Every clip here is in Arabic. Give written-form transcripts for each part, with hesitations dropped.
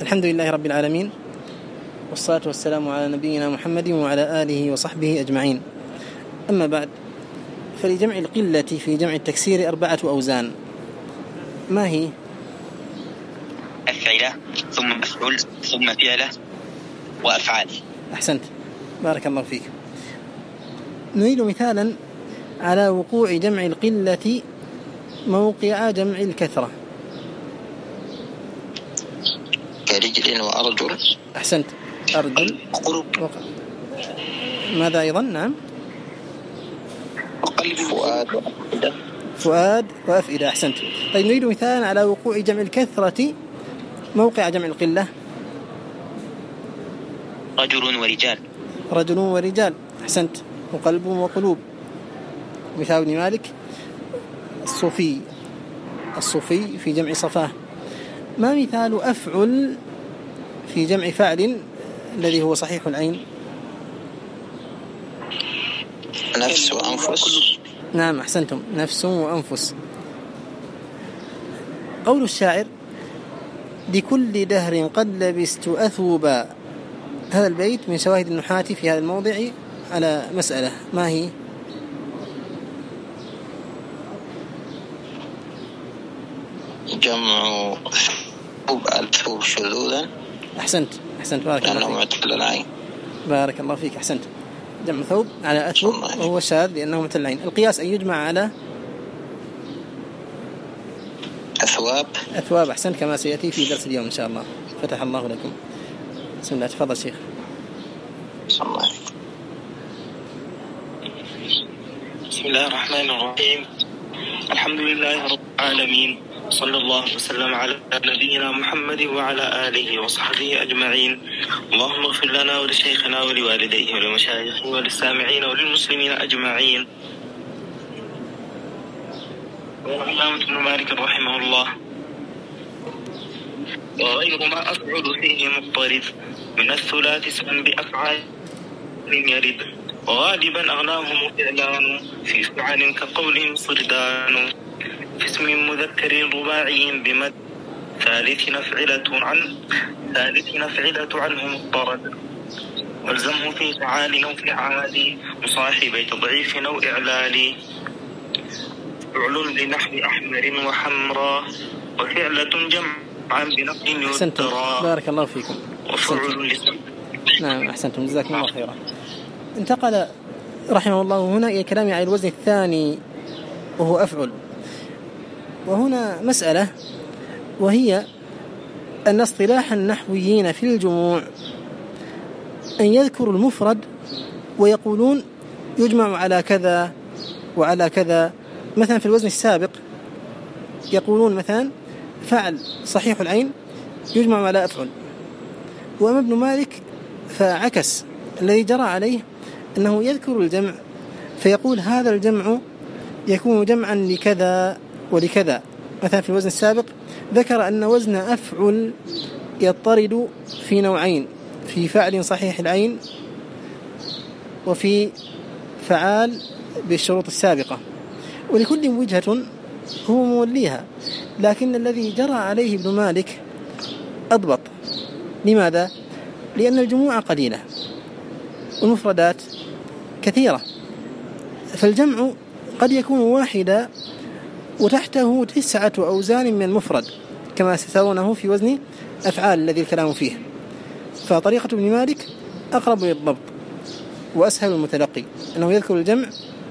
الحمد لله رب العالمين، والصلاة والسلام على نبينا محمد وعلى آله وصحبه أجمعين. أما بعد، فلجمع القلة في جمع التكسير 4 أوزان. ما هي؟ أفعلة، ثم مفعول، ثم فعلة، وأفعال. أحسنت، بارك الله فيك. نريد مثالا على وقوع جمع القلة موقع جمع الكثرة. كرجل وأرجل. أحسنت، أرجل. ماذا أيضا؟ نعم، وقلب، فؤاد وأفئدة. أحسنت. طيب، نريد مثالا على وقوع جمع الكثرة موقع جمع القلة. رجل ورجال. رجل ورجال. أحسنت. وقلب وقلوب. مثال ابن مالك الصوفي في جمع صفاه. ما مثال أفعل في جمع فاعل الذي هو صحيح العين؟ نفس وأنفس. نعم، أحسنتم، نفس وأنفس. قول الشاعر: لكل دهر قد لبست أثوبا. هذا البيت من شواهد النحاة في هذا الموضع على مسألة. ما هي؟ جمع الثوب شذوذا. أحسنت، بارك الله فيك. بارك الله فيك، أحسنت. جمع ثوب على أثوب وهو شاذ لأنه مثل العين. القياس أن يجمع على أثواب. أحسنت، كما سيأتي في درس اليوم إن شاء الله. فتح الله لكم. بسم الله، تفضل شيخ. بسم الله الرحمن الرحيم. الحمد لله رب العالمين، صلى الله وسلم على نبينا محمد وعلى آله وصحبه أجمعين. اللهم اغفر لنا ولشيخنا ولوالديه ولمشايخه وللسامعين وللمسلمين أجمعين. والإمام ابن مالك رحمه الله: وغير ما أفعل فيه مضطرد من الثلاث اسم بأفعال يرد، وغالبا أغلاهم فعلان في فعل كقولهم صردان، في اسم مذكر رباعي بمد ثالث نفعلة عنه مضطرد، والزمه في فعال أو فعال مصاحبي تضعيف أو إعلال، فعل لنحو أحمر وحمراء، وفعلة جمعا بنقل يدرى. بارك الله فيكم. وفعل نعم، أحسنتم، جزاكم الله خيرا. انتقل رحمه الله هنا إلى كلام على الوزن الثاني وهو أفعل. وهنا مسألة، وهي أن اصطلاح النحويين في الجموع أن يذكروا المفرد ويقولون يجمع على كذا وعلى كذا. مثلا في الوزن السابق يقولون مثلا فعل صحيح العين يجمع على أفعل. وأما ابن مالك فعكس، الذي جرى عليه أنه يذكر الجمع فيقول هذا الجمع يكون جمعا لكذا ولكذا. مثلا في الوزن السابق ذكر أن وزن أفعل يضطرد في نوعين: في فعل صحيح العين وفي فعال بالشروط السابقة، ولكل وجهة هو موليها. لكن الذي جرى عليه ابن مالك أضبط. لماذا؟ لأن الجموع قليلة والمفردات كثيرة، فالجمع قد يكون واحدا وتحته 9 أوزان من المفرد كما سترونه في وزن أفعال الذي الكلام فيه. فطريقة ابن مالك أقرب للضبط وأسهل المتلقي، أنه يذكر الجمع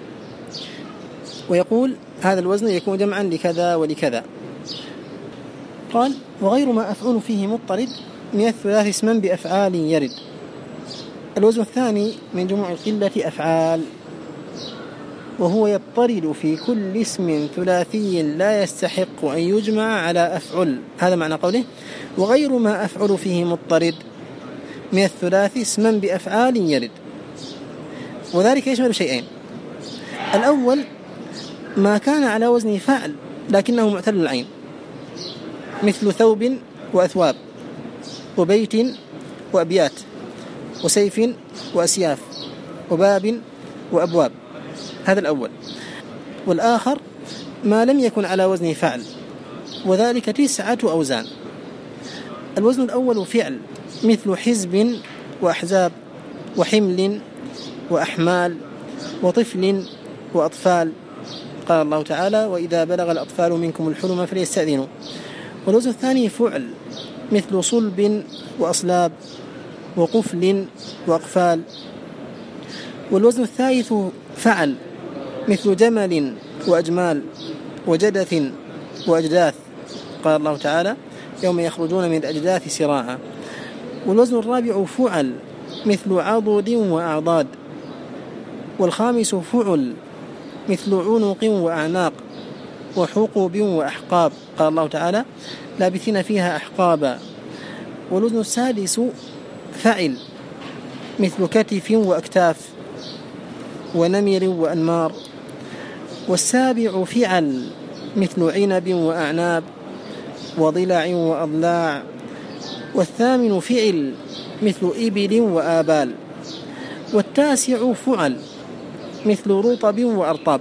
ويقول هذا الوزن يكون جمعا لكذا ولكذا. قال: وغير ما أفعل فيه مضطرد من الثلاث اسما بأفعال يرد. الوزن الثاني من جموع القلة أفعال، وهو يضطرد في كل اسم ثلاثي لا يستحق أن يجمع على أفعل. هذا معنى قوله: وغير ما أفعل فيه مضطرد من الثلاث اسما بأفعال يرد. وذلك يشمل شيئين: الأول ما كان على وزن فعل لكنه معتل العين، مثل ثوب وأثواب، وبيت وأبيات، وسيف وأسياف، وباب وأبواب. هذا الأول. والآخر ما لم يكن على وزن فعل، وذلك 9 أوزان: الوزن الأول فعل مثل حزب وأحزاب وحمل وأحمال وطفل وأطفال. قال الله تعالى: وإذا بلغ الأطفال منكم الحلم فليستأذنوا. والوزن الثاني فعل مثل صلب وأصلاب وقفل وأقفال. والوزن الثالث فعل مثل جمل وأجمال وجدث وأجداث. قال الله تعالى: يوم يخرجون من الأجداث سراعا. والوزن الرابع فعل مثل عضد وأعضاد. والخامس فعل مثل عنق وأعناق وحقوب وأحقاب. قال الله تعالى: لابثين فيها أحقابا. والوزن السادس فعل مثل كتف وأكتاف ونمر وأنمار. والسابع فعل مثل عنب وأعناب وضلع وأضلاع. والثامن فعل مثل إبل وآبال. والتاسع فعل مثل رطب وأرطاب.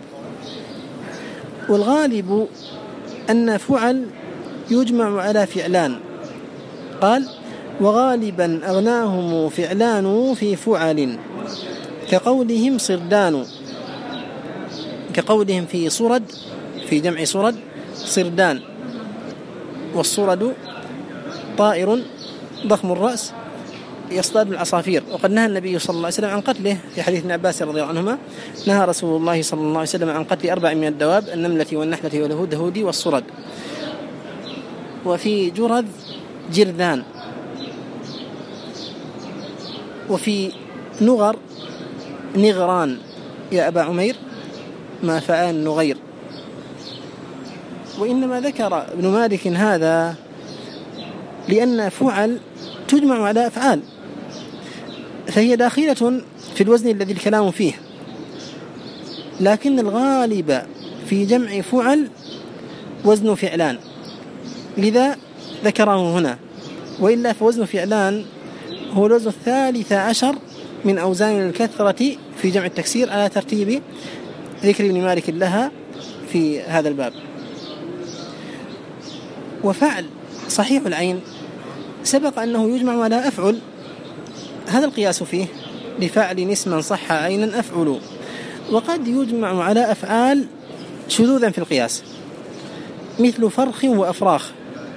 والغالب أن فعل يجمع على فعلان. قال: وغالبا أغناهم فعلان في فعل كقولهم صردان، كقولهم في صرد، في جمع صرد صردان. والصرد طائر ضخم الرأس يصطاد العصافير، وقد نهى النبي صلى الله عليه وسلم عن قتله في حديث ابن عباس رضي الله عنهما. نهى رسول الله صلى الله عليه وسلم عن قتل 4 من الدواب: النملة والنحلة والهدهد والصرد. وفي جرذ جرذان. وفي نغر نغران يا أبا عمير ما فعال نغير. وإنما ذكر ابن مالك هذا لأن فعل تجمع على أفعال، فهي داخلة في الوزن الذي الكلام فيه، لكن الغالب في جمع فعل وزن فعلان، لذا ذكره هنا. وإلا فوزن فعلان هو الوزن 13 من أوزان الكثرة في جمع التكسير على ترتيب ذكر ابن مالك لها في هذا الباب. وفعل صحيح العين سبق أنه يجمع على أفعل، هذا القياس فيه: لفعل اسما صح عينا أفعل. وقد يجمع على أفعال شذوذا في القياس مثل فرخ وأفراخ.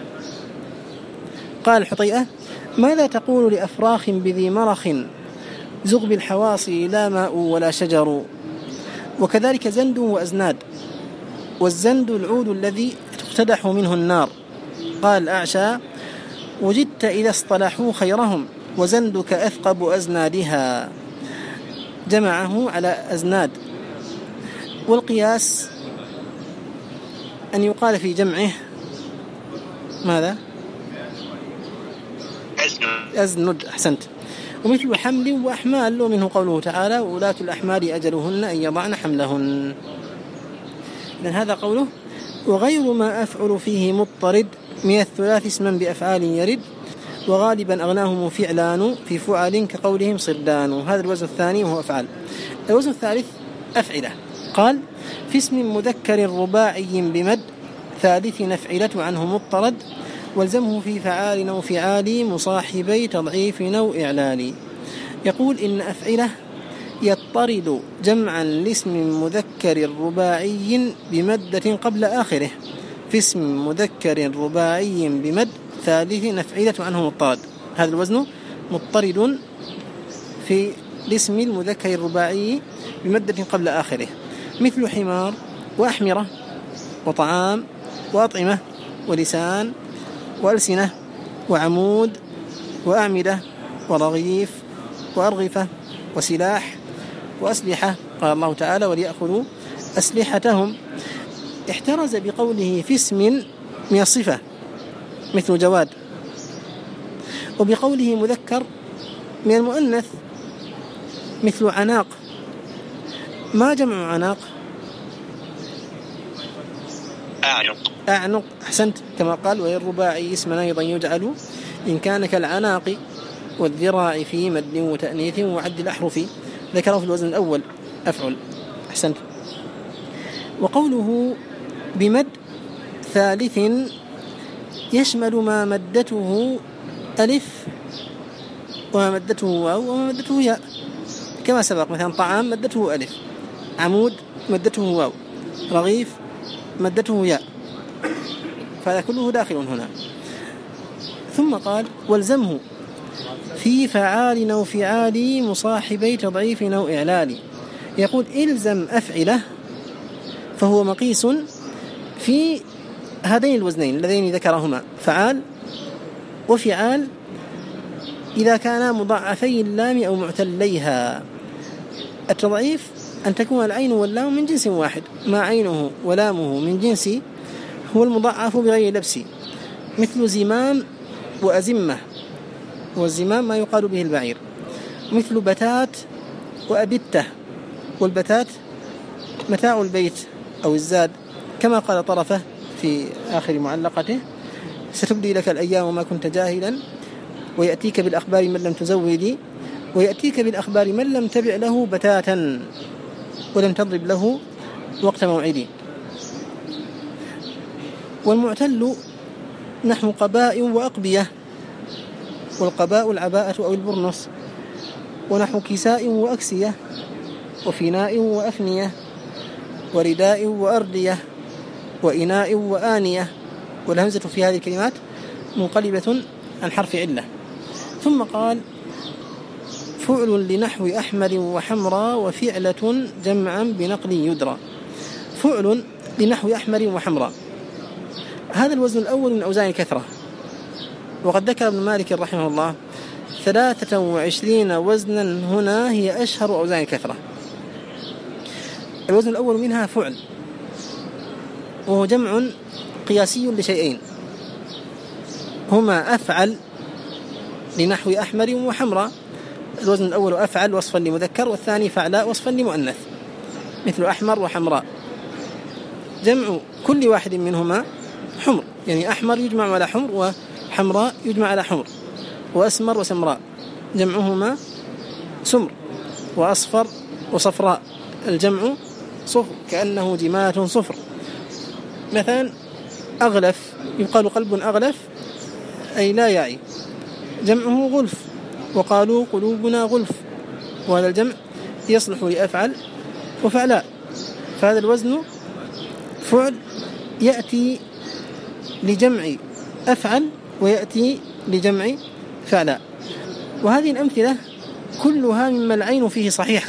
قال الحطيئة: ماذا تقول لأفراخ بذي مرخ زغب الحواصي لا ماء ولا شجر. وكذلك زند وأزناد. والزند العود الذي تقتدح منه النار. قال أعشى: وجدت إذا اصطلحوا خيرهم وزندك أثقب أزنادها. جمعه على أزناد. والقياس أن يقال في جمعه ماذا؟ أزند. أحسنت. ومثل حمل وأحمال، ومنه قوله تعالى: وولاة الأحمال أجلهن أن يضعن حملهن. إذن هذا قوله: وغير ما أفعل فيه مضطرد من الثلاث اسما بأفعال يرد، وغالبا أغناهم فعلان في فعل كقولهم صردان. هذا الوزن الثاني وهو أفعال. الوزن الثالث أفعلة. قال: في اسم مذكر رباعي بمد ثالث نفعلة عنه مضطرد، والزمه في فعال أو فعال مصاحبي تضعيف أو إعلال. يقول: إن أفعلة يضطرد جمعا لاسم مذكر رباعي بمدة قبل آخره في اسم مذكر رباعي بمد ثالث نفعلة عنه مضطرد. هذا الوزن مضطرد في الاسم المذكر الرباعي بمدة قبل آخره، مثل حمار وأحمرة وطعام وأطعمة ولسان وألسنة وعمود وأعمدة ورغيف وأرغفة وسلاح وأسلحة. قال الله تعالى: وليأخذوا أسلحتهم. احترز بقوله في اسم من الصفة مثل جواد، وبقوله مذكر من المؤنث مثل عناق. ما جمع عناق؟ أعنق. أحسنت. كما قال: والرباعي اسما أيضا يجعل إن كان كالعناق والذراع في مد وتأنيث وعد الأحرف. ذكره في الوزن الأول أفعل. أحسنت. وقوله بمد ثالث يشمل ما مدته ألف وما مدته واو وما مدته ياء كما سبق. مثلا طعام مدته ألف، عمود مدته واو، رغيف مدته ياء، فهذا كله داخل هنا. ثم قال والزمه في فعال أو فعالي مصاحبي تضعيف أو إعلال. يقول إلزم أفعله فهو مقيس في هذين الوزنين اللذين ذكرهما فعال وفعال إذا كانا مضاعفي اللام أو معتليها. التضعيف أن تكون العين واللام من جنس واحد، ما عينه ولامه من جنس هو المضاعف بغير لبس، مثل زمام وأزمة، والزمام ما يقال به البعير، مثل بتات وأبتة، والبتات متاع البيت أو الزاد، كما قال طرفة في آخر معلقته: ستبدي لك الأيام ما كنت جاهلا، ويأتيك بالأخبار من لم تزودي، ويأتيك بالأخبار من لم تبع له بتاتا ولم تضرب له وقت موعدي. والمعتل نحو قباء وأقبية، والقباء العباءة أو البرنس، ونحو كساء وأكسية، وفناء وأفنية، ورداء وأردية، وإناء وآنية. والهمزة في هذه الكلمات منقلبة عن حرف علة. ثم قال فعل لنحو أحمر وحمراء وفعلة جمعا بنقل يدرى. فعل لنحو أحمر وحمراء، هذا الوزن الأول من أوزان الكثرة، وقد ذكر ابن مالك رحمه الله 23 وزنا هنا هي أشهر أوزان الكثرة. الوزن الأول منها فعل، وهو جمع قياسي لشيئين هما أفعل لنحو أحمر وحمراء. الوزن الأول أفعل وصفا لمذكر، والثاني فعلاء وصفا لمؤنث، مثل أحمر وحمراء، جمع كل واحد منهما حمر، يعني أحمر يجمع على حمر، وحمراء يجمع على حمر، وأسمر وسمراء جمعهما سمر، وأصفر وصفراء الجمع صفر، كأنه جماعة صفر. مثلا أغلف يقال قلب أغلف أي لا يعي، جمعه غلف، وقالوا قلوبنا غلف، وهذا الجمع يصلح لأفعل وفعلاء. فهذا الوزن فعل يأتي لجمع أفعل ويأتي لجمع فعلاء. وهذه الأمثلة كلها مما العين فيه صحيحة،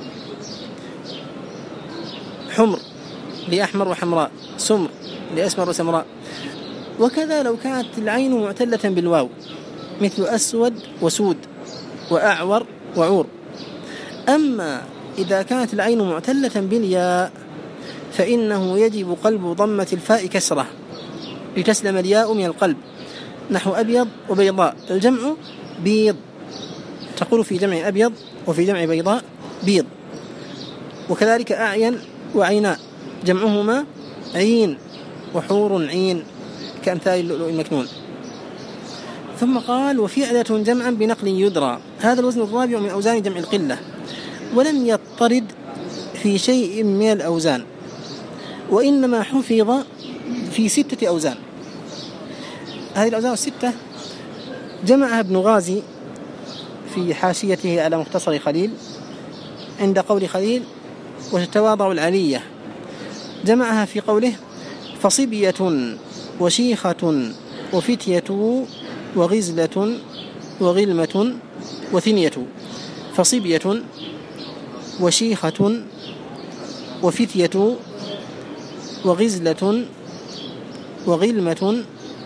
حمر لأحمر وحمراء، سمر لأسمر وسمراء. وكذا لو كانت العين معتلة بالواو، مثل أسود وسود، وأعور وعور. أما إذا كانت العين معتلة بالياء فإنه يجب قلب ضمة الفاء كسرة لتسلم الياء من القلب، نحو أبيض وبيضاء الجمع بيض، تقول في جمع أبيض وفي جمع بيضاء بيض. وكذلك أعين وعيناء جمعهما عين، وحور عين، كأمثال اللؤلؤ المكنون. ثم قال وفعلة جمعا بنقل يدرى، هذا الوزن الرابع من أوزان جمع القلة، ولم يضطرد في شيء من الأوزان، وإنما حفظ في 6 أوزان. هذه الأوزان الستة جمعها ابن غازي في حاشيته على مختصر خليل عند قول خليل وتتواضع العلية، جمعها في قوله فصبية وشيخة وفتية وغزلة وغلمة وثنية. فصبية وشيخة وفتية وغزلة وغلمة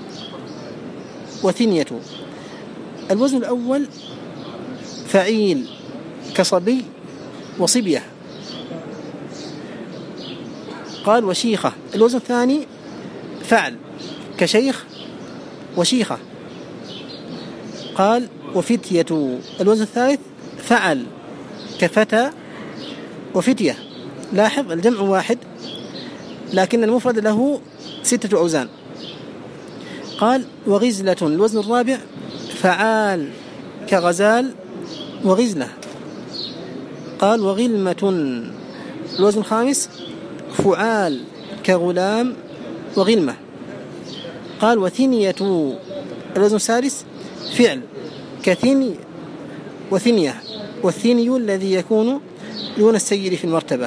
وثنية. الوزن الأول فعيل كصبي وصبية، قال وشيخة. الوزن الثاني فعل كشيخ وشيخة، قال وفتية. الوزن الثالث فعل كفتى وفتية. لاحظ الجمع واحد لكن المفرد له 6 أوزان. قال وغزلة. الوزن الرابع فعال كغزال وغزلة، قال وغلمة. الوزن الخامس فعال كغلام وغلمة، قال وثنية. الوزن السادس فعل كثني وثنية، والثني الذي يكون دون السير في المرتبة.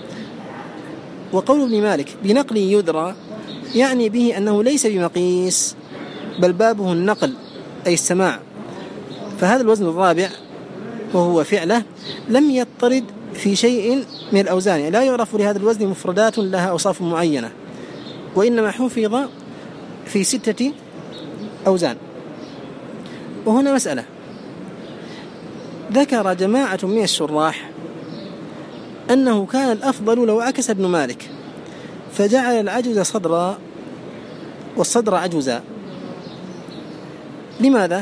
وقول ابن مالك بنقل يدرى يعني به أنه ليس بمقيس، بل بابه النقل أي السماع. فهذا الوزن الرابع وهو فعله لم يضطرد في شيء من الأوزان، لا يعرف لهذا الوزن مفردات لها أوصاف معينة، وإنما حفظ في 6 أوزان. وهنا مسألة، ذكر جماعة من الشراح أنه كان الأفضل لو عكس ابن مالك فجعل العجز صدرا والصدر عجزا. لماذا؟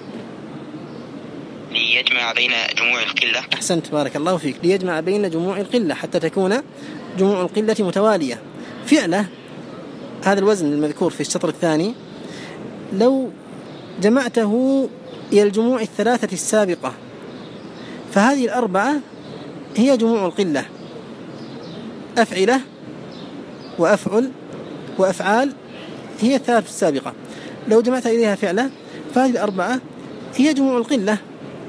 ليجمع بين جموع القلة. أحسنت، بارك الله فيك. ليجمع بين جموع القلة حتى تكون جموع القلة متوالية. فعله هذا الوزن المذكور في الشطر الثاني لو جمعته إلى الجموع 3 السابقة، فهذه 4 هي جموع القلة، أفعلة وأفعل وأفعال هي 3 السابقة. لو جمعت إليها فعلة فهذه 4 هي جموع القلة.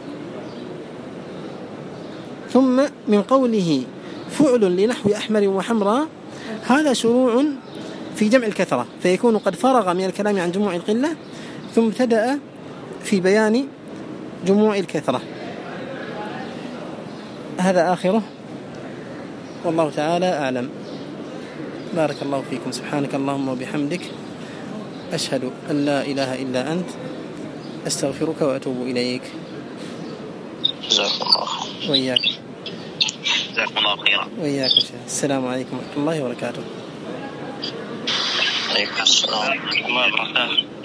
ثم من قوله فعل لنحو أحمر وحمراء، هذا شروع في جمع الكثرة، فيكون قد فرغ من الكلام عن جموع القلة ثم ابتدأ في بيان جموع الكثرة. هذا آخره، والله تعالى أعلم. بارك الله فيكم. سبحانك اللهم وبحمدك، أشهد أن لا إله إلا أنت، أستغفرك وأتوب إليك. جزاكم الله. وإياك. جزاكم الله خيرا. وإياك. السلام عليكم ورحمة الله وبركاته. عليكم السلام ورحمة الله وبركاته.